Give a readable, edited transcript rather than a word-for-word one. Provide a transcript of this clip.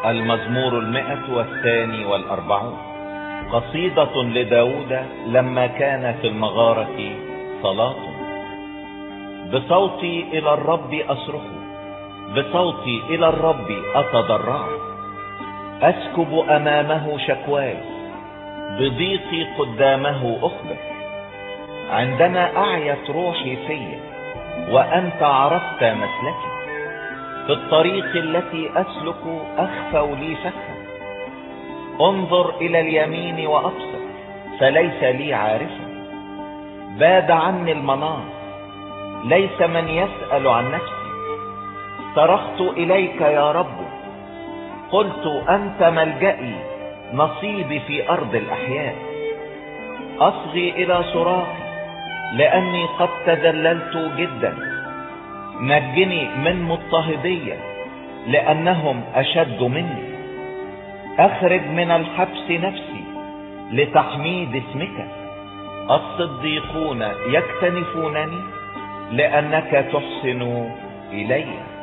المزمور 142 قصيدة لداود لما كان في المغارة صلاة. بصوتي إلى الرب أصرخ، بصوتي إلى الرب أتضرع، أسكب أمامه شكواي، بضيقي قدامه أخبر. عندما أعيت روحي في وأنت عرفت مسلكي، في الطريق التي أسلك أخفوا لي فكا. انظر إلى اليمين وأبصر فليس لي عارفا، باد عني المنار ليس من يسأل عن نفسي. صرخت إليك يا رب، قلت أنت ملجئي، نصيبي في أرض الأحياء. أصغي إلى صراخي لأني قد تذللت جدا، نجني من مضطهدية لأنهم أشد مني. أخرج من الحبس نفسي لتحميد اسمك. الصديقون يكتنفونني لأنك تحسن إلي.